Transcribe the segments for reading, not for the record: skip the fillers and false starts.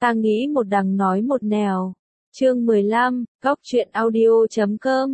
Ta nghĩ một đằng nói một nẻo. Chương 15, Góc truyện audio.com.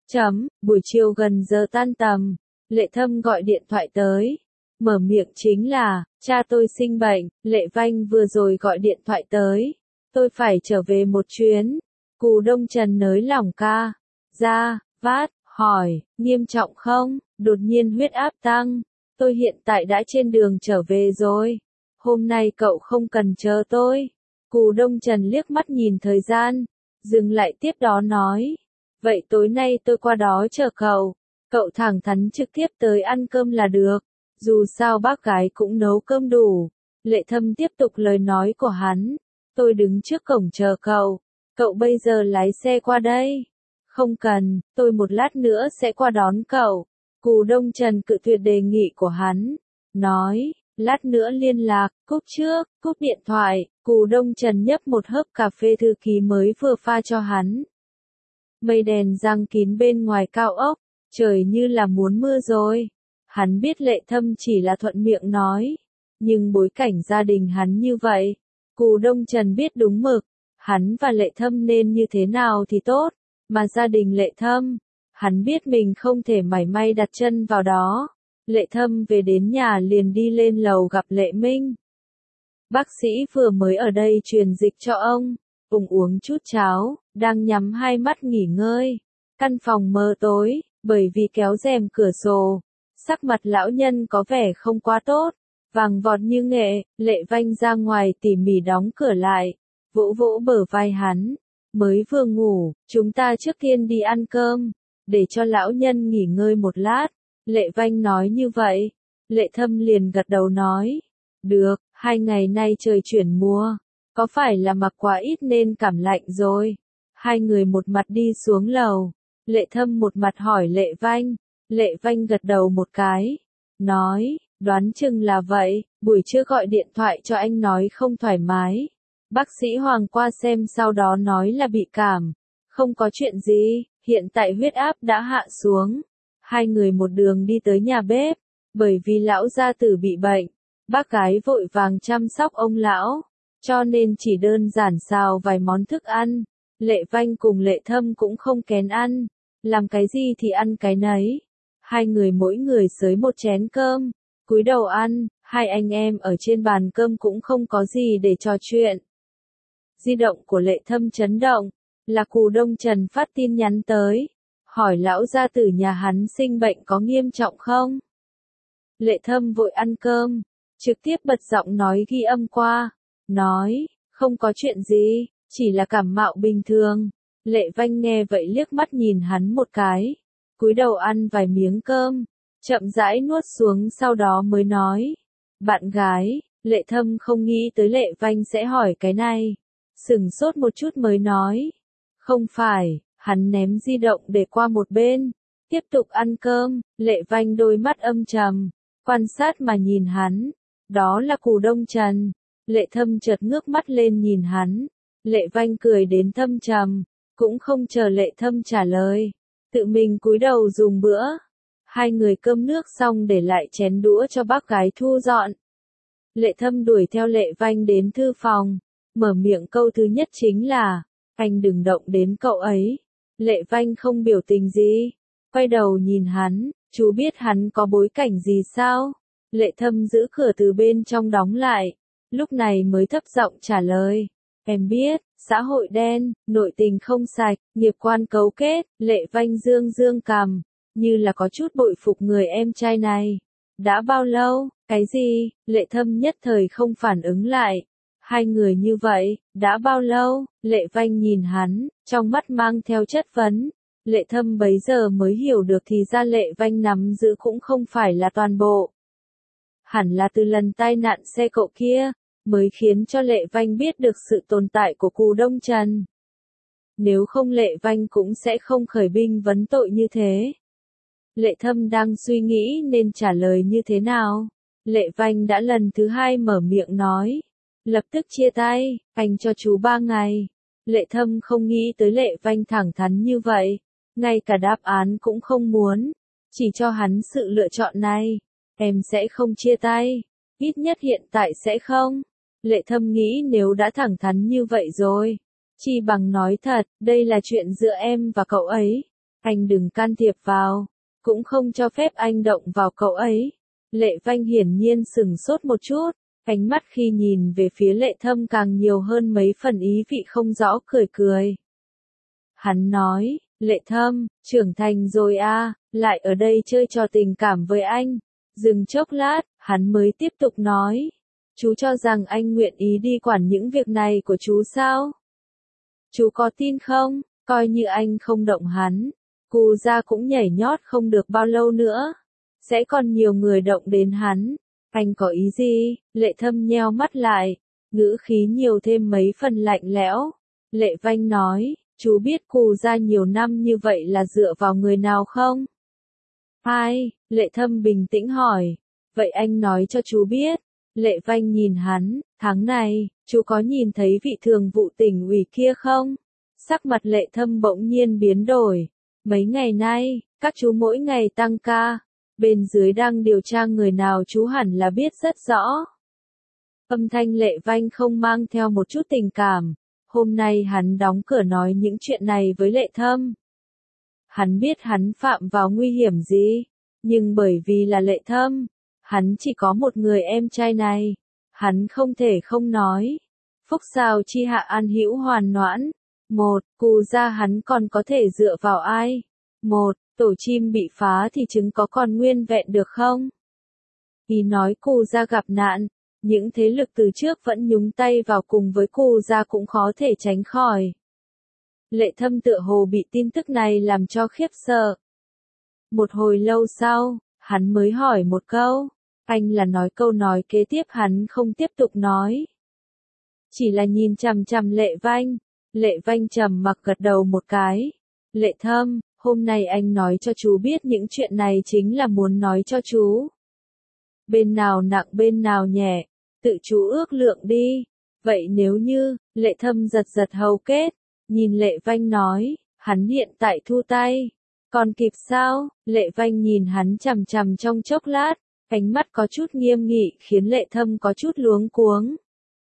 Buổi chiều gần giờ tan tầm, Lệ Thâm gọi điện thoại tới. Mở miệng chính là, cha tôi sinh bệnh, Lệ Vanh vừa rồi gọi điện thoại tới. Tôi phải trở về một chuyến. Cù Đông Trần nới lỏng ca. Ra, vát, hỏi, nghiêm trọng không? Đột nhiên huyết áp tăng. Tôi hiện tại đã trên đường trở về rồi. Hôm nay cậu không cần chờ tôi. Cù Đông Trần liếc mắt nhìn thời gian, dừng lại tiếp đó nói. Vậy tối nay tôi qua đó chờ cậu. Cậu thẳng thắn trực tiếp tới ăn cơm là được. Dù sao bác gái cũng nấu cơm đủ. Lệ Thâm tiếp tục lời nói của hắn. Tôi đứng trước cổng chờ cậu. Cậu bây giờ lái xe qua đây. Không cần, tôi một lát nữa sẽ qua đón cậu. Cù Đông Trần cự tuyệt đề nghị của hắn. Nói, lát nữa liên lạc, cúp trước, cúp điện thoại. Cù Đông Trần nhấp một hớp cà phê thư ký mới vừa pha cho hắn. Mây đèn giăng kín bên ngoài cao ốc, trời như là muốn mưa rồi. Hắn biết Lệ Thâm chỉ là thuận miệng nói, nhưng bối cảnh gia đình hắn như vậy, Cù Đông Trần biết đúng mực, hắn và Lệ Thâm nên như thế nào thì tốt, mà gia đình Lệ Thâm, hắn biết mình không thể mảy may đặt chân vào đó. Lệ Thâm về đến nhà liền đi lên lầu gặp Lệ Minh. Bác sĩ vừa mới ở đây truyền dịch cho ông uống chút cháo, đang nhắm hai mắt nghỉ ngơi. Căn phòng mờ tối, bởi vì kéo rèm cửa sổ. Sắc mặt lão nhân có vẻ không quá tốt, vàng vọt như nghệ. Lệ Vanh ra ngoài tỉ mỉ đóng cửa lại, vỗ vỗ bờ vai hắn. Mới vừa ngủ, chúng ta trước tiên đi ăn cơm, để cho lão nhân nghỉ ngơi một lát. Lệ Vanh nói như vậy. Lệ Thâm liền gật đầu nói. Được, 2 ngày nay trời chuyển mùa. Có phải là mặc quá ít nên cảm lạnh rồi? Hai người một mặt đi xuống lầu. Lệ Thâm một mặt hỏi Lệ Vanh. Lệ Vanh gật đầu một cái. Nói, đoán chừng là vậy, buổi trưa gọi điện thoại cho anh nói không thoải mái. Bác sĩ Hoàng qua xem sau đó nói là bị cảm. Không có chuyện gì, hiện tại huyết áp đã hạ xuống. Hai người một đường đi tới nhà bếp. Bởi vì lão gia tử bị bệnh, bác gái vội vàng chăm sóc ông lão. Cho nên chỉ đơn giản xào vài món thức ăn. Lệ Vanh cùng Lệ Thâm cũng không kén ăn. Làm cái gì thì ăn cái nấy. Hai người mỗi người xới một chén cơm. Cúi đầu ăn, hai anh em ở trên bàn cơm cũng không có gì để trò chuyện. Di động của Lệ Thâm chấn động. Là Cù Đông Trần phát tin nhắn tới. Hỏi lão gia tử nhà hắn sinh bệnh có nghiêm trọng không? Lệ Thâm vội ăn cơm. Trực tiếp bật giọng nói ghi âm qua. Nói, không có chuyện gì, chỉ là cảm mạo bình thường. Lệ Vanh nghe vậy liếc mắt nhìn hắn một cái. Cúi đầu ăn vài miếng cơm. Chậm rãi nuốt xuống sau đó mới nói. Bạn gái, Lệ Thâm không nghĩ tới Lệ Vanh sẽ hỏi cái này. Sửng sốt một chút mới nói. Không phải, hắn ném di động để qua một bên. Tiếp tục ăn cơm, Lệ Vanh đôi mắt âm trầm. Quan sát mà nhìn hắn. Đó là Cù Đông Trần. Lệ Thâm chợt ngước mắt lên nhìn hắn. Lệ Vanh cười đến thâm trầm. Cũng không chờ Lệ Thâm trả lời. Tự mình cúi đầu dùng bữa. Hai người cơm nước xong để lại chén đũa cho bác gái thu dọn. Lệ Thâm đuổi theo Lệ Vanh đến thư phòng. Mở miệng câu thứ nhất chính là. Anh đừng động đến cậu ấy. Lệ Vanh không biểu tình gì. Quay đầu nhìn hắn. Chú biết hắn có bối cảnh gì sao? Lệ Thâm giữ cửa từ bên trong đóng lại. Lúc này mới thấp giọng trả lời. Em biết, xã hội đen, nội tình không sạch, nghiệp quan cấu kết. Lệ Vanh dương dương cằm, như là có chút bội phục người em trai này. Đã bao lâu? Cái gì? Lệ Thâm nhất thời không phản ứng lại. Hai người như vậy, đã bao lâu? Lệ Vanh nhìn hắn, trong mắt mang theo chất vấn. Lệ Thâm bấy giờ mới hiểu được thì ra Lệ Vanh nắm giữ cũng không phải là toàn bộ. Hẳn là từ lần tai nạn xe cộ kia, mới khiến cho Lệ Vanh biết được sự tồn tại của Cù Đông Trần. Nếu không Lệ Vanh cũng sẽ không khởi binh vấn tội như thế. Lệ Thâm đang suy nghĩ nên trả lời như thế nào. Lệ Vanh đã lần thứ 2 mở miệng nói. Lập tức chia tay, anh cho chú 3 ngày. Lệ Thâm không nghĩ tới Lệ Vanh thẳng thắn như vậy. Ngay cả đáp án cũng không muốn. Chỉ cho hắn sự lựa chọn này. Em sẽ không chia tay. Ít nhất hiện tại sẽ không. Lệ Thâm nghĩ nếu đã thẳng thắn như vậy rồi, chi bằng nói thật, đây là chuyện giữa em và cậu ấy. Anh đừng can thiệp vào, cũng không cho phép anh động vào cậu ấy. Lệ Vanh hiển nhiên sửng sốt một chút, ánh mắt khi nhìn về phía Lệ Thâm càng nhiều hơn mấy phần ý vị không rõ, cười cười. Hắn nói, Lệ Thâm, trưởng thành rồi à, lại ở đây chơi trò tình cảm với anh. Dừng chốc lát, hắn mới tiếp tục nói. Chú cho rằng anh nguyện ý đi quản những việc này của chú sao? Chú có tin không? Coi như anh không động hắn, Cù gia cũng nhảy nhót không được bao lâu nữa. Sẽ còn nhiều người động đến hắn. Anh có ý gì? Lệ Thâm nheo mắt lại, ngữ khí nhiều thêm mấy phần lạnh lẽo. Lệ Vanh nói, chú biết Cù gia nhiều năm như vậy là dựa vào người nào không? Ai? Lệ Thâm bình tĩnh hỏi. Vậy anh nói cho chú biết. Lệ Vanh nhìn hắn, tháng này, chú có nhìn thấy vị thường vụ tỉnh ủy kia không? Sắc mặt Lệ Thâm bỗng nhiên biến đổi. Mấy ngày nay, các chú mỗi ngày tăng ca. Bên dưới đang điều tra người nào chú hẳn là biết rất rõ. Âm thanh Lệ Vanh không mang theo một chút tình cảm. Hôm nay hắn đóng cửa nói những chuyện này với Lệ Thâm. Hắn biết hắn phạm vào nguy hiểm gì, nhưng bởi vì là Lệ Thâm, hắn chỉ có một người em trai này, hắn không thể không nói. Phúc sao chi hạ an hữu hoàn noãn. Một, Cù gia hắn còn có thể dựa vào ai? Một, tổ chim bị phá thì trứng có còn nguyên vẹn được không? Ý nói Cù gia gặp nạn, những thế lực từ trước vẫn nhúng tay vào cùng với Cù gia cũng khó thể tránh khỏi. Lệ Thâm tựa hồ bị tin tức này làm cho khiếp sợ. Một hồi lâu sau, hắn mới hỏi một câu. Anh là nói câu nói kế tiếp hắn không tiếp tục nói. Chỉ là nhìn chằm chằm Lệ Vanh. Lệ Vanh trầm mặc gật đầu một cái. Lệ Thâm, hôm nay anh nói cho chú biết những chuyện này chính là muốn nói cho chú. Bên nào nặng bên nào nhẹ, tự chú ước lượng đi. Vậy nếu như, Lệ Thâm giật giật hầu kết, nhìn Lệ Vanh nói, hắn hiện tại thu tay. Còn kịp sao? Lệ Vanh nhìn hắn chằm chằm trong chốc lát, ánh mắt có chút nghiêm nghị khiến Lệ Thâm có chút luống cuống.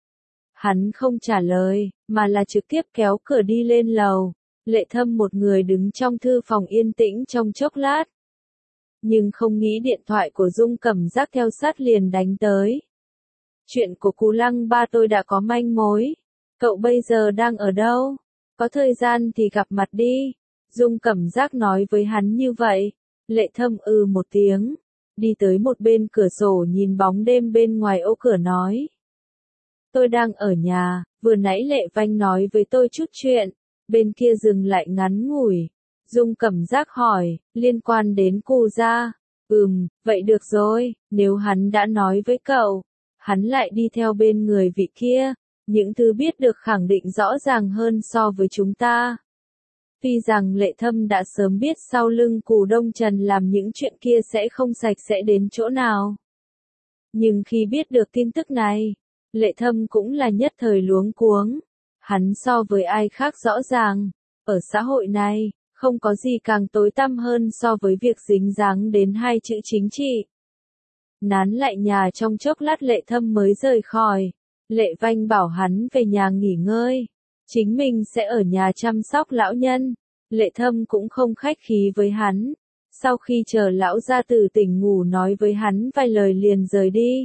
Hắn không trả lời, mà là trực tiếp kéo cửa đi lên lầu. Lệ Thâm một người đứng trong thư phòng yên tĩnh trong chốc lát. Nhưng không nghĩ điện thoại của Dung Cẩm Giác theo sát liền đánh tới. Chuyện của Cú Lăng ba tôi đã có manh mối. Cậu bây giờ đang ở đâu? Có thời gian thì gặp mặt đi. Dung Cẩm Giác nói với hắn như vậy. Lệ Thâm một tiếng. Đi tới một bên cửa sổ nhìn bóng đêm bên ngoài ô cửa nói. Tôi đang ở nhà, vừa nãy Lệ Vanh nói với tôi chút chuyện. Bên kia dừng lại ngắn ngủi. Dung Cẩm Giác hỏi, liên quan đến Cù gia. Vậy được rồi, nếu hắn đã nói với cậu, hắn lại đi theo bên người vị kia, những thứ biết được khẳng định rõ ràng hơn so với chúng ta. Tuy rằng Lệ Thâm đã sớm biết sau lưng Cù Đông Trần làm những chuyện kia sẽ không sạch sẽ đến chỗ nào. Nhưng khi biết được tin tức này, Lệ Thâm cũng là nhất thời luống cuống. Hắn so với ai khác rõ ràng, ở xã hội này, không có gì càng tối tăm hơn so với việc dính dáng đến hai chữ chính trị. Nán lại nhà trong chốc lát Lệ Thâm mới rời khỏi. Lệ Vanh bảo hắn về nhà nghỉ ngơi. Chính mình sẽ ở nhà chăm sóc lão nhân. Lệ Thâm cũng không khách khí với hắn. Sau khi chờ lão gia tử tỉnh ngủ nói với hắn vài lời liền rời đi.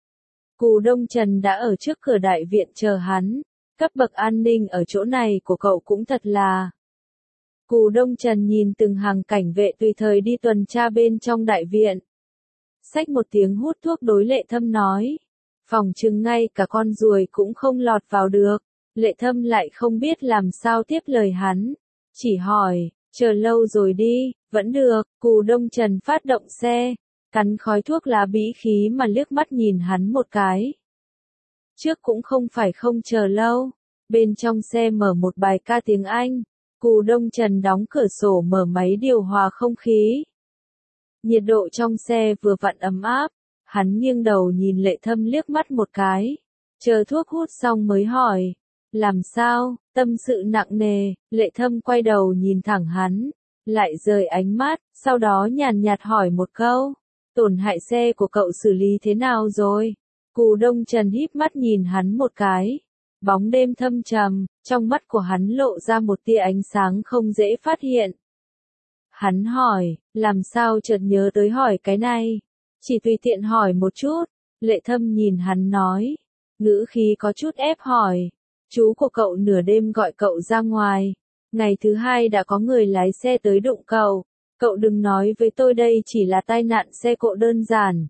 Cù Đông Trần đã ở trước cửa đại viện chờ hắn. Cấp bậc an ninh ở chỗ này của cậu cũng thật là. Cù Đông Trần nhìn từng hàng cảnh vệ tùy thời đi tuần tra bên trong đại viện. Xách một tiếng hút thuốc đối Lệ Thâm nói. Phòng chừng ngay cả con ruồi cũng không lọt vào được. Lệ Thâm lại không biết làm sao tiếp lời hắn. Chỉ hỏi, chờ lâu rồi đi, vẫn được. Cù Đông Trần phát động xe, cắn khói thuốc lá bí khí mà liếc mắt nhìn hắn một cái. Trước cũng không phải không chờ lâu. Bên trong xe mở một bài ca tiếng Anh. Cù Đông Trần đóng cửa sổ mở máy điều hòa không khí. Nhiệt độ trong xe vừa vặn ấm áp. Hắn nghiêng đầu nhìn Lệ Thâm liếc mắt một cái. Chờ thuốc hút xong mới hỏi. Làm sao? Tâm sự nặng nề. Lệ Thâm quay đầu nhìn thẳng hắn. Lại rời ánh mắt. Sau đó nhàn nhạt hỏi một câu. Tổn hại xe của cậu xử lý thế nào rồi? Cù Đông Trần híp mắt nhìn hắn một cái. Bóng đêm thâm trầm, trong mắt của hắn lộ ra một tia ánh sáng không dễ phát hiện. Hắn hỏi, làm sao chợt nhớ tới hỏi cái này? Chỉ tùy tiện hỏi một chút. Lệ Thâm nhìn hắn nói, ngữ khí có chút ép hỏi. Chú của cậu nửa đêm gọi cậu ra ngoài. Ngày thứ hai đã có người lái xe tới đụng cậu. Cậu đừng nói với tôi đây chỉ là tai nạn xe cộ đơn giản.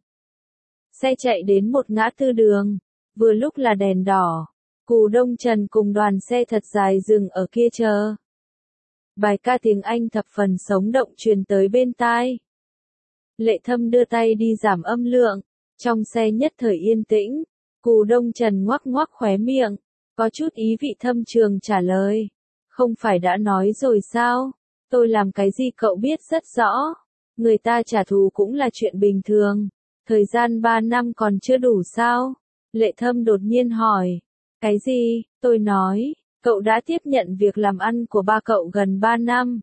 Xe chạy đến một ngã tư đường. Vừa lúc là đèn đỏ. Cù Đông Trần cùng đoàn xe thật dài dừng ở kia chờ. Bài ca tiếng Anh thập phần sống động truyền tới bên tai. Lệ Thâm đưa tay đi giảm âm lượng. Trong xe nhất thời yên tĩnh. Cù Đông Trần ngoắc ngoắc khóe miệng. Có chút ý vị thâm trường trả lời. Không phải đã nói rồi sao? Tôi làm cái gì cậu biết rất rõ. Người ta trả thù cũng là chuyện bình thường. Thời gian 3 năm còn chưa đủ sao? Lệ Thâm đột nhiên hỏi. Cái gì? Tôi nói, cậu đã tiếp nhận việc làm ăn của ba cậu gần 3 năm.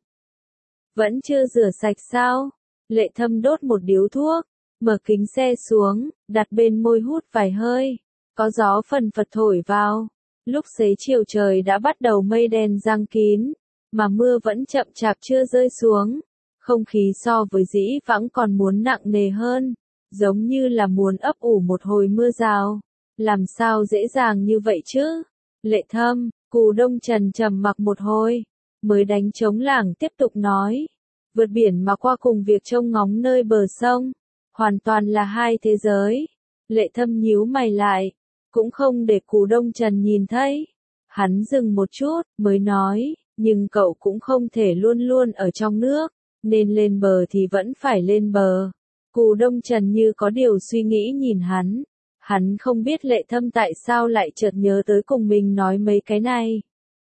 Vẫn chưa rửa sạch sao? Lệ Thâm đốt một điếu thuốc, mở kính xe xuống, đặt bên môi hút vài hơi. Có gió phần phật thổi vào. Lúc xế chiều trời đã bắt đầu mây đen giăng kín, mà mưa vẫn chậm chạp chưa rơi xuống. Không khí so với dĩ vãng còn muốn nặng nề hơn, giống như là muốn ấp ủ một hồi mưa rào. Làm sao dễ dàng như vậy chứ? Lệ Thâm, Cù Đông Trần trầm mặc một hồi, mới đánh trống lảng tiếp tục nói. Vượt biển mà qua cùng việc trông ngóng nơi bờ sông, hoàn toàn là hai thế giới. Lệ Thâm nhíu mày lại, cũng không để Cù Đông Trần nhìn thấy. Hắn dừng một chút, mới nói, nhưng cậu cũng không thể luôn luôn ở trong nước, nên lên bờ thì vẫn phải lên bờ. Cù Đông Trần như có điều suy nghĩ nhìn hắn. Hắn không biết Lệ Thâm tại sao lại chợt nhớ tới cùng mình nói mấy cái này.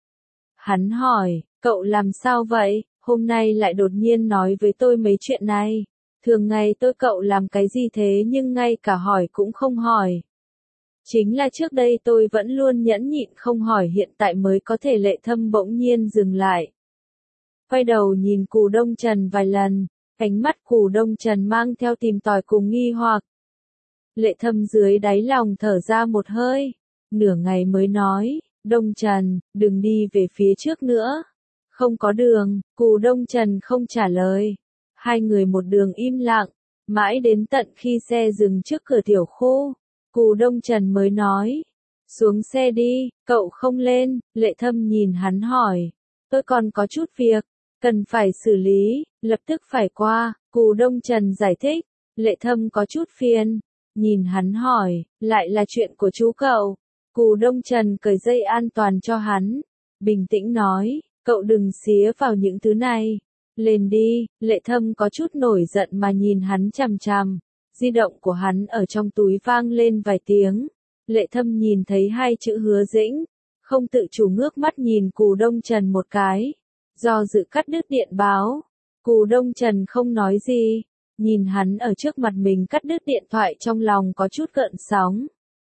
Hắn hỏi, cậu làm sao vậy, hôm nay lại đột nhiên nói với tôi mấy chuyện này. Thường ngày tôi cậu làm cái gì thế nhưng ngay cả hỏi cũng không hỏi. Chính là trước đây tôi vẫn luôn nhẫn nhịn không hỏi hiện tại mới có thể. Lệ Thâm bỗng nhiên dừng lại. Quay đầu nhìn Cù Đông Trần vài lần, ánh mắt Cù Đông Trần mang theo tìm tòi cùng nghi hoặc. Lệ Thâm dưới đáy lòng thở ra một hơi, nửa ngày mới nói, Đông Trần, đừng đi về phía trước nữa. Không có đường, Cù Đông Trần không trả lời. Hai người một đường im lặng, mãi đến tận khi xe dừng trước cửa tiểu khu. Cù Đông Trần mới nói, xuống xe đi, cậu không lên. Lệ Thâm nhìn hắn hỏi, tôi còn có chút việc, cần phải xử lý, lập tức phải qua. Cù Đông Trần giải thích. Lệ Thâm có chút phiền, nhìn hắn hỏi, lại là chuyện của chú cậu. Cù Đông Trần cởi dây an toàn cho hắn, bình tĩnh nói, cậu đừng xía vào những thứ này. Lên đi. Lệ Thâm có chút nổi giận mà nhìn hắn chằm chằm. Di động của hắn ở trong túi vang lên vài tiếng. Lệ Thâm nhìn thấy hai chữ Hứa Dĩnh, không tự chủ ngước mắt nhìn Cù Đông Trần một cái. Do dự cắt đứt điện báo. Cù Đông Trần không nói gì, nhìn hắn ở trước mặt mình cắt đứt điện thoại trong lòng có chút gợn sóng.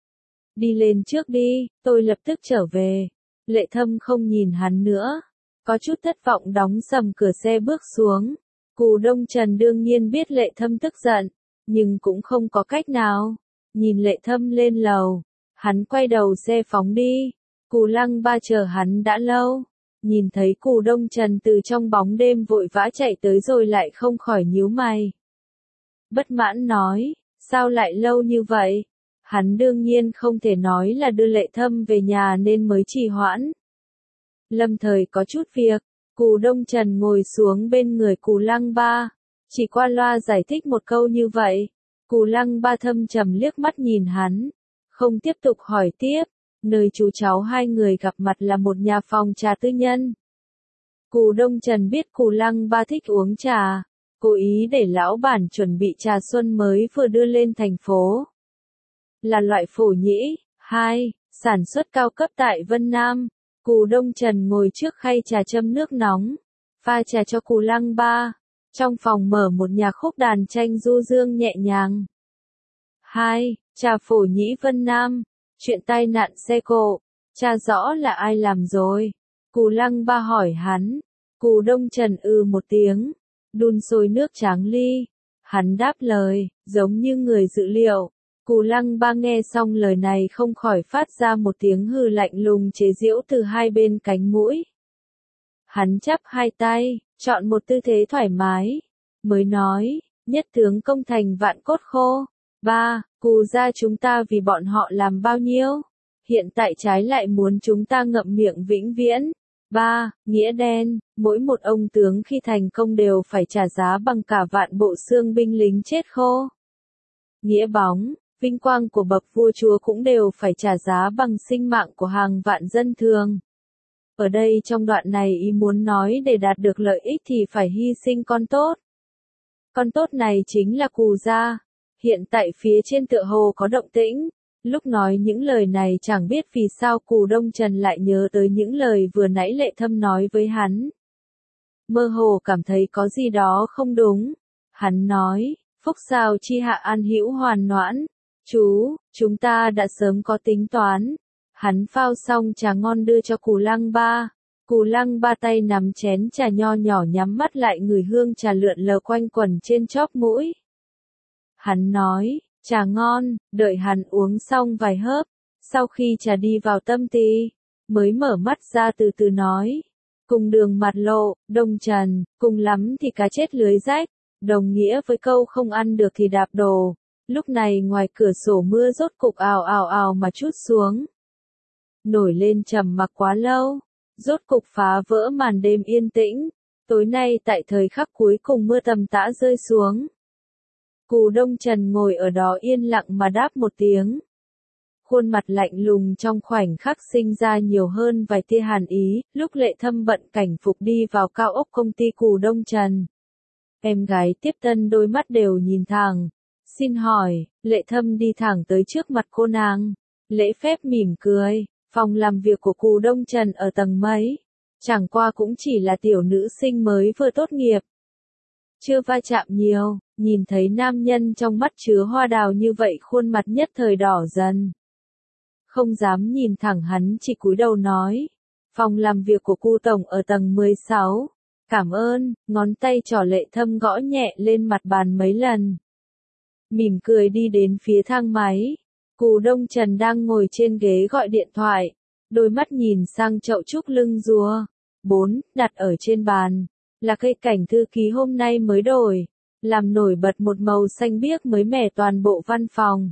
Đi lên trước đi, tôi lập tức trở về. Lệ Thâm không nhìn hắn nữa, có chút thất vọng đóng sầm cửa xe bước xuống. Cù Đông Trần đương nhiên biết Lệ Thâm tức giận, nhưng cũng không có cách nào. Nhìn Lệ Thâm lên lầu, hắn quay đầu xe phóng đi. Cù Lăng Ba chờ hắn đã lâu, nhìn thấy Cù Đông Trần từ trong bóng đêm vội vã chạy tới rồi lại không khỏi nhíu mày. Bất mãn nói, sao lại lâu như vậy? Hắn đương nhiên không thể nói là đưa Lệ Thâm về nhà nên mới trì hoãn. Lâm thời có chút việc. Cù Đông Trần ngồi xuống bên người Cù Lăng Ba, chỉ qua loa giải thích một câu như vậy. Cù Lăng Ba thâm trầm liếc mắt nhìn hắn, không tiếp tục hỏi tiếp. Nơi chú cháu hai người gặp mặt là một nhà phòng trà tư nhân. Cù Đông Trần biết Cù Lăng Ba thích uống trà, cố ý để lão bản chuẩn bị trà xuân mới vừa đưa lên thành phố. Là loại phổ nhĩ, 2, sản xuất cao cấp tại Vân Nam. Cù Đông Trần ngồi trước khay trà châm nước nóng, pha trà cho Cù Lăng Ba. Trong phòng mở một nhạc khúc đàn tranh du dương nhẹ nhàng. 2. Trà phổ nhĩ Vân Nam. Chuyện tai nạn xe cộ, tra rõ là ai làm rồi? Cù Lăng Ba hỏi hắn. Cù Đông Trần một tiếng, đun sôi nước tráng ly. Hắn đáp lời, giống như người dự liệu. Cù Lăng Ba nghe xong lời này không khỏi phát ra một tiếng hừ lạnh lùng chế giễu từ hai bên cánh mũi. Hắn chắp hai tay, chọn một tư thế thoải mái, mới nói, nhất tướng công thành vạn cốt khô. Ba, Cù gia chúng ta vì bọn họ làm bao nhiêu? Hiện tại trái lại muốn chúng ta ngậm miệng vĩnh viễn. Ba, nghĩa đen, mỗi một ông tướng khi thành công đều phải trả giá bằng cả vạn bộ xương binh lính chết khô. Nghĩa bóng, vinh quang của bậc vua chúa cũng đều phải trả giá bằng sinh mạng của hàng vạn dân thường. Ở đây trong đoạn này ý muốn nói để đạt được lợi ích thì phải hy sinh con tốt. Con tốt này chính là Cù gia. Hiện tại phía trên tựa hồ có động tĩnh. Lúc nói những lời này chẳng biết vì sao Cù Đông Trần lại nhớ tới những lời vừa nãy Lệ Thâm nói với hắn. Mơ hồ cảm thấy có gì đó không đúng. Hắn nói, phúc sao chi hạ an hữu hoàn noãn. Chú, chúng ta đã sớm có tính toán. Hắn phao xong trà ngon đưa cho Cù Lăng Ba. Cù Lăng Ba tay nắm chén trà nho nhỏ nhắm mắt lại ngửi hương trà lượn lờ quanh quẩn trên chóp mũi. Hắn nói, trà ngon, đợi hắn uống xong vài hớp, sau khi trà đi vào tâm tỳ, mới mở mắt ra từ từ nói. Cùng đường mặt lộ, Đông Trần, cùng lắm thì cá chết lưới rách, đồng nghĩa với câu không ăn được thì đạp đồ. Lúc này ngoài cửa sổ mưa rốt cục ào ào ào mà trút xuống. Nổi lên trầm mặc quá lâu, rốt cục phá vỡ màn đêm yên tĩnh. Tối nay tại thời khắc cuối cùng mưa tầm tã rơi xuống. Cù Đông Trần ngồi ở đó yên lặng mà đáp một tiếng. Khuôn mặt lạnh lùng trong khoảnh khắc sinh ra nhiều hơn vài tia hàn ý, lúc Lệ Thâm bận cảnh phục đi vào cao ốc công ty Cù Đông Trần. Em gái tiếp tân đôi mắt đều nhìn thẳng. Xin hỏi, Lệ Thâm đi thẳng tới trước mặt cô nàng. Lễ phép mỉm cười, phòng làm việc của Cù Đông Trần ở tầng mấy. Chẳng qua cũng chỉ là tiểu nữ sinh mới vừa tốt nghiệp. Chưa va chạm nhiều, nhìn thấy nam nhân trong mắt chứa hoa đào như vậy khuôn mặt nhất thời đỏ dần. Không dám nhìn thẳng hắn chỉ cúi đầu nói. Phòng làm việc của Cù tổng ở tầng 16. Cảm ơn, ngón tay trỏ Lệ Thâm gõ nhẹ lên mặt bàn mấy lần. Mỉm cười đi đến phía thang máy. Cù Đông Trần đang ngồi trên ghế gọi điện thoại. Đôi mắt nhìn sang chậu trúc lưng rùa. 4, đặt ở trên bàn. Là cây cảnh thư ký hôm nay mới đổi. Làm nổi bật một màu xanh biếc mới mẻ toàn bộ văn phòng.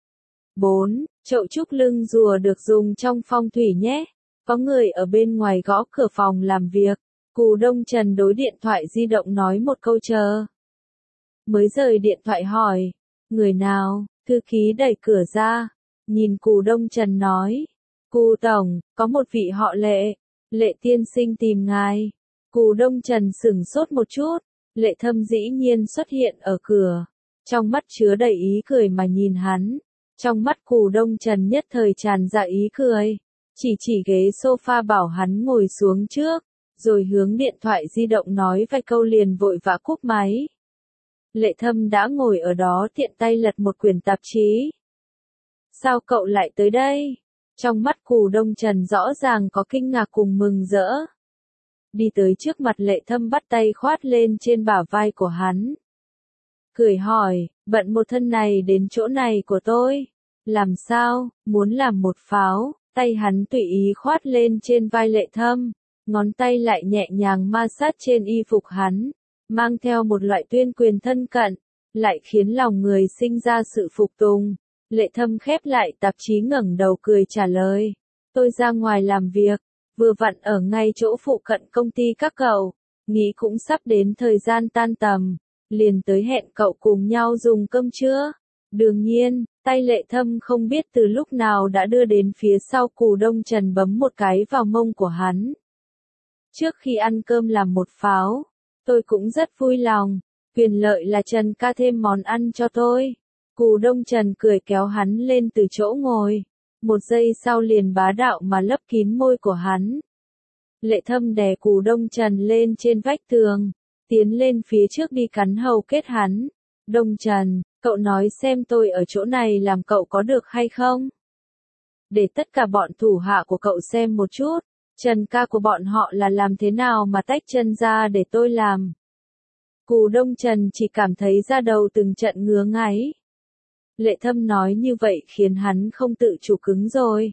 4. Chậu trúc lưng rùa được dùng trong phong thủy nhé. Có người ở bên ngoài gõ cửa phòng làm việc. Cù Đông Trần đối điện thoại di động nói một câu chờ. Mới rời điện thoại hỏi. Người nào? Thư ký đẩy cửa ra. Nhìn Cù Đông Trần nói. Cù tổng, có một vị họ Lệ. Lệ tiên sinh tìm ngài. Cù Đông Trần sửng sốt một chút. Lệ Thâm dĩ nhiên xuất hiện ở cửa. Trong mắt chứa đầy ý cười mà nhìn hắn. Trong mắt Cù Đông Trần nhất thời tràn ra ý cười. Chỉ ghế sofa bảo hắn ngồi xuống trước. Rồi hướng điện thoại di động nói vài câu liền vội vã cúp máy. Lệ Thâm đã ngồi ở đó tiện tay lật một quyển tạp chí. Sao cậu lại tới đây? Trong mắt Cù Đông Trần rõ ràng có kinh ngạc cùng mừng rỡ. Đi tới trước mặt Lệ Thâm bắt tay khoát lên trên bả vai của hắn. Cười hỏi, bận một thân này đến chỗ này của tôi. Làm sao, muốn làm một pháo, tay hắn tùy ý khoát lên trên vai Lệ Thâm. Ngón tay lại nhẹ nhàng ma sát trên y phục hắn. Mang theo một loại tuyên quyền thân cận, lại khiến lòng người sinh ra sự phục tùng. Lệ Thâm khép lại tạp chí ngẩng đầu cười trả lời. Tôi ra ngoài làm việc, vừa vặn ở ngay chỗ phụ cận công ty các cậu. Nghĩ cũng sắp đến thời gian tan tầm, liền tới hẹn cậu cùng nhau dùng cơm trưa. Đương nhiên, tay Lệ Thâm không biết từ lúc nào đã đưa đến phía sau Cù Đông Trần bấm một cái vào mông của hắn. Trước khi ăn cơm làm một pháo. Tôi cũng rất vui lòng, quyền lợi là Trần ca thêm món ăn cho tôi. Cù Đông Trần cười kéo hắn lên từ chỗ ngồi. Một giây sau liền bá đạo mà lấp kín môi của hắn. Lệ Thâm đè Cù Đông Trần lên trên vách tường, tiến lên phía trước đi cắn hầu kết hắn. Đông Trần, cậu nói xem tôi ở chỗ này làm cậu có được hay không? Để tất cả bọn thủ hạ của cậu xem một chút. Trần ca của bọn họ là làm thế nào mà tách chân ra để tôi làm. Cù Đông Trần chỉ cảm thấy da đầu từng trận ngứa ngáy. Lệ Thâm nói như vậy khiến hắn không tự chủ cứng rồi.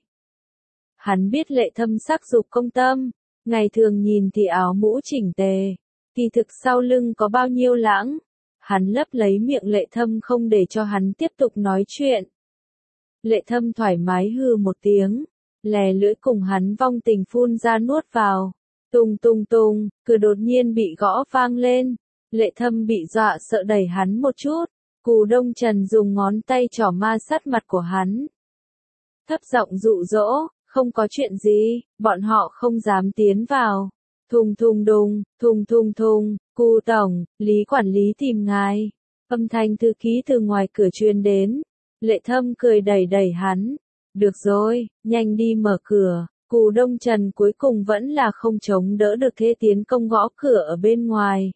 Hắn biết Lệ Thâm sắc dục công tâm, ngày thường nhìn thì áo mũ chỉnh tề, kỳ thực sau lưng có bao nhiêu lãng. Hắn lấp lấy miệng Lệ Thâm không để cho hắn tiếp tục nói chuyện. Lệ Thâm thoải mái hừ một tiếng, lè lưỡi cùng hắn vong tình phun ra nuốt vào. Tung tung tung, cửa đột nhiên bị gõ vang lên. Lệ Thâm bị dọa sợ đẩy hắn một chút. Cù Đông Trần dùng ngón tay trỏ ma sát mặt của hắn. Thấp giọng dụ dỗ, không có chuyện gì, bọn họ không dám tiến vào. Thùng thùng đùng, thùng thùng thùng, Cù tổng, Lý quản lý tìm ngài. Âm thanh thư ký từ ngoài cửa truyền đến. Lệ Thâm cười đẩy đẩy hắn. Được rồi, nhanh đi mở cửa. Cù Đông Trần cuối cùng vẫn là không chống đỡ được thế tiến công gõ cửa ở bên ngoài.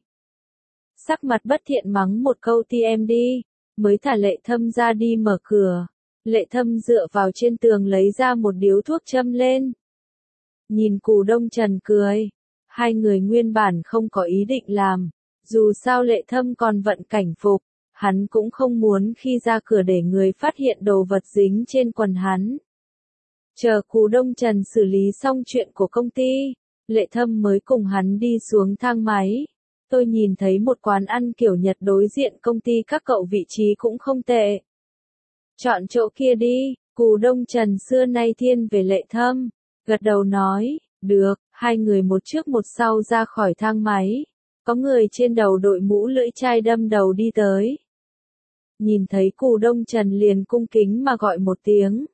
Sắc mặt bất thiện mắng một câu TMD, mới thả Lệ Thâm ra đi mở cửa. Lệ Thâm dựa vào trên tường lấy ra một điếu thuốc châm lên. Nhìn Cù Đông Trần cười. Hai người nguyên bản không có ý định làm. Dù sao Lệ Thâm còn vận cảnh phục. Hắn cũng không muốn khi ra cửa để người phát hiện đồ vật dính trên quần hắn. Chờ Cù Đông Trần xử lý xong chuyện của công ty, Lệ Thâm mới cùng hắn đi xuống thang máy. Tôi nhìn thấy một quán ăn kiểu Nhật đối diện công ty các cậu, vị trí cũng không tệ. Chọn chỗ kia đi. Cù Đông Trần xưa nay thiên về Lệ Thâm, gật đầu nói, được. Hai người một trước một sau ra khỏi thang máy. Có người trên đầu đội mũ lưỡi chai đâm đầu đi tới. Nhìn thấy Cù Đông Trần liền cung kính mà gọi một tiếng.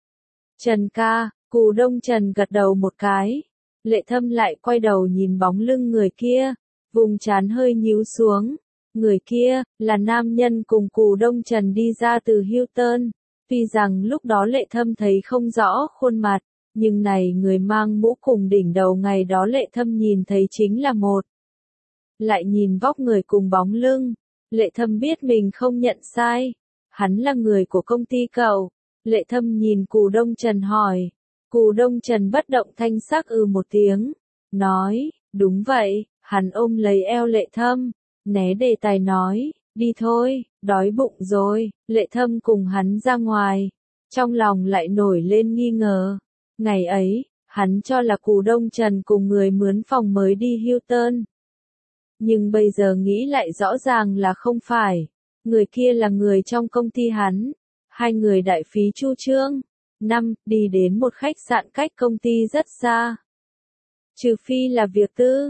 Trần ca. Cù Đông Trần gật đầu một cái. Lệ Thâm lại quay đầu nhìn bóng lưng người kia, vùng trán hơi nhíu xuống. Người kia, là nam nhân cùng Cù Đông Trần đi ra từ Hilton. Tuy rằng lúc đó Lệ Thâm thấy không rõ khuôn mặt, nhưng này người mang mũ cùng đỉnh đầu ngày đó Lệ Thâm nhìn thấy chính là một. Lại nhìn vóc người cùng bóng lưng, Lệ Thâm biết mình không nhận sai. Hắn là người của công ty cậu. Lệ Thâm nhìn Cù Đông Trần hỏi. Cù Đông Trần bất động thanh sắc một tiếng. Nói, đúng vậy. Hắn ôm lấy eo Lệ Thâm, né đề tài nói, đi thôi, đói bụng rồi. Lệ Thâm cùng hắn ra ngoài. Trong lòng lại nổi lên nghi ngờ. Ngày ấy, hắn cho là Cù Đông Trần cùng người mướn phòng mới đi Hilton. Nhưng bây giờ nghĩ lại rõ ràng là không phải. Người kia là người trong công ty hắn. Hai người đại phí chu trương. Đi đến một khách sạn cách công ty rất xa. Trừ phi là việc tư.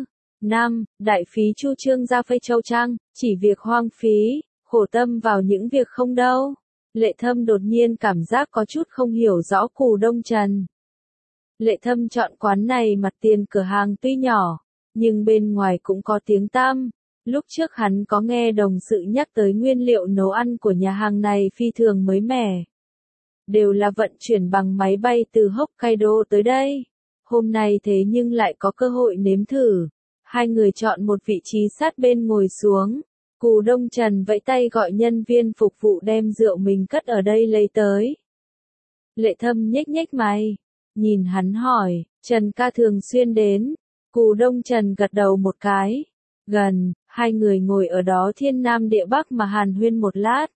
Đại phí chu trương ra Phây Châu Trang, chỉ việc hoang phí, khổ tâm vào những việc không đâu. Lệ Thâm đột nhiên cảm giác có chút không hiểu rõ Cù Đông Trần. Lệ Thâm chọn quán này mặt tiền cửa hàng tuy nhỏ, nhưng bên ngoài cũng có tiếng tăm. Lúc trước hắn có nghe đồng sự nhắc tới nguyên liệu nấu ăn của nhà hàng này phi thường mới mẻ. Đều là vận chuyển bằng máy bay từ Hokkaido tới đây. Hôm nay thế nhưng lại có cơ hội nếm thử. Hai người chọn một vị trí sát bên ngồi xuống. Cù Đông Trần vẫy tay gọi nhân viên phục vụ đem rượu mình cất ở đây lấy tới. Lệ Thâm nhếch nhếch mày. Nhìn hắn hỏi, Trần ca thường xuyên đến. Cù Đông Trần gật đầu một cái. Gần, hai người ngồi ở đó thiên nam địa bắc mà hàn huyên một lát.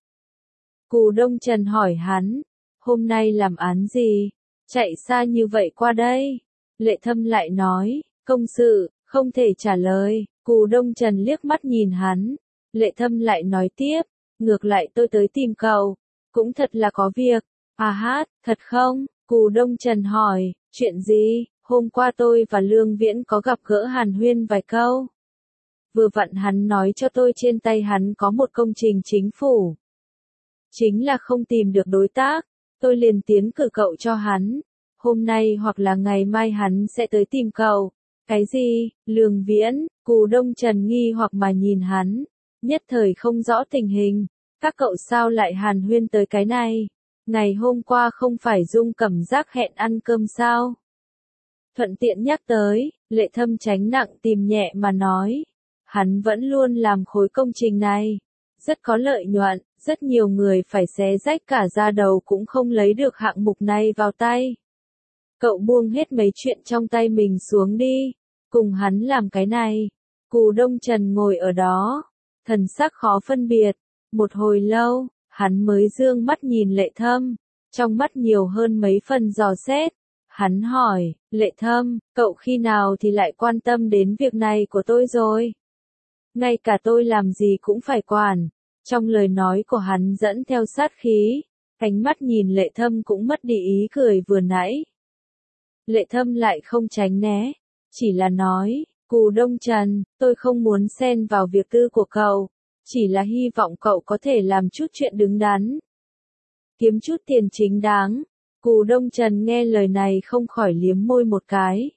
Cù Đông Trần hỏi hắn, hôm nay làm án gì? Chạy xa như vậy qua đây? Lệ Thâm lại nói, công sự, không thể trả lời. Cù Đông Trần liếc mắt nhìn hắn. Lệ Thâm lại nói tiếp, ngược lại tôi tới tìm cậu. Cũng thật là có việc. Thật không? Cù Đông Trần hỏi, chuyện gì? Hôm qua tôi và Lương Viễn có gặp gỡ hàn huyên vài câu. Vừa vặn hắn nói cho tôi trên tay hắn có một công trình chính phủ. Chính là không tìm được đối tác, tôi liền tiến cử cậu cho hắn. Hôm nay hoặc là ngày mai hắn sẽ tới tìm cậu. Cái gì? Lương Viễn? Cù Đông Trần nghi hoặc mà nhìn hắn, nhất thời không rõ tình hình. Các cậu sao lại hàn huyên tới cái này? Ngày hôm qua không phải Dung Cẩm Giác hẹn ăn cơm sao? Thuận tiện nhắc tới, Lệ Thâm tránh nặng tìm nhẹ mà nói. Hắn vẫn luôn làm khối công trình này. Rất có lợi nhuận, rất nhiều người phải xé rách cả da đầu cũng không lấy được hạng mục này vào tay. Cậu buông hết mấy chuyện trong tay mình xuống đi. Cùng hắn làm cái này. Cù Đông Trần ngồi ở đó. Thần sắc khó phân biệt. Một hồi lâu, Hắn mới dương mắt nhìn Lệ Thâm, trong mắt nhiều hơn mấy phần dò xét. Hắn hỏi, Lệ Thâm, cậu khi nào thì lại quan tâm đến việc này của tôi rồi? Ngay cả tôi làm gì cũng phải quản. Trong lời nói của hắn dẫn theo sát khí, ánh mắt nhìn Lệ Thâm cũng mất đi ý cười vừa nãy. Lệ Thâm lại không tránh né, chỉ là nói, Cù Đông Trần, tôi không muốn xen vào việc tư của cậu, chỉ là hy vọng cậu có thể làm chút chuyện đứng đắn, kiếm chút tiền chính đáng. Cù Đông Trần nghe lời này không khỏi liếm môi một cái.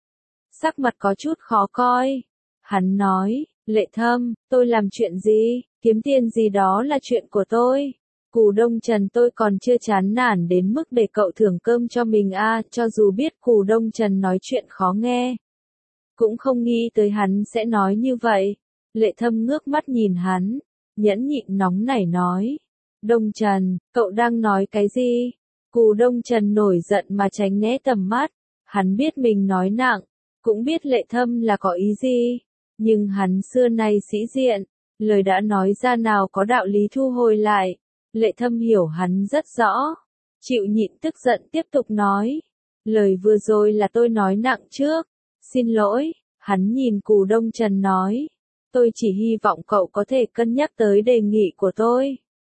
Sắc mặt có chút khó coi. Hắn nói, Lệ Thâm, tôi làm chuyện gì, kiếm tiền gì đó là chuyện của tôi. Cù Đông Trần tôi còn chưa chán nản đến mức để cậu thưởng cơm cho mình cho dù biết Cù Đông Trần nói chuyện khó nghe. Cũng không nghĩ tới hắn sẽ nói như vậy. Lệ Thâm ngước mắt nhìn hắn, nhẫn nhịn nóng nảy nói. Đông Trần, cậu đang nói cái gì? Cù Đông Trần nổi giận mà tránh né tầm mắt. Hắn biết mình nói nặng, cũng biết Lệ Thâm là có ý gì. Nhưng hắn xưa nay sĩ diện, lời đã nói ra nào có đạo lý thu hồi lại. Lệ Thâm hiểu hắn rất rõ. Chịu nhịn tức giận tiếp tục nói. Lời vừa rồi là tôi nói nặng trước. Xin lỗi, hắn nhìn Cù Đông Trần nói. Tôi chỉ hy vọng cậu có thể cân nhắc tới đề nghị của tôi.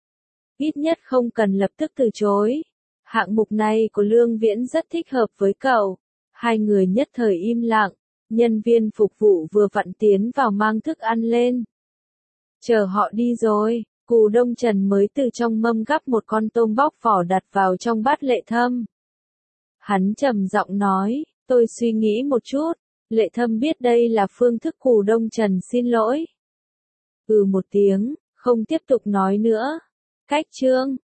Ít nhất không cần lập tức từ chối. Hạng mục này của Lương Viễn rất thích hợp với cậu. Hai người nhất thời im lặng. Nhân viên phục vụ vừa vặn tiến vào mang thức ăn lên. Chờ họ đi rồi, Cù Đông Trần mới từ trong mâm gắp một con tôm bóc vỏ đặt vào trong bát Lệ Thâm. Hắn trầm giọng nói, tôi suy nghĩ một chút. Lệ Thâm biết đây là phương thức Cù Đông Trần xin lỗi. Một tiếng, không tiếp tục nói nữa. Cách chương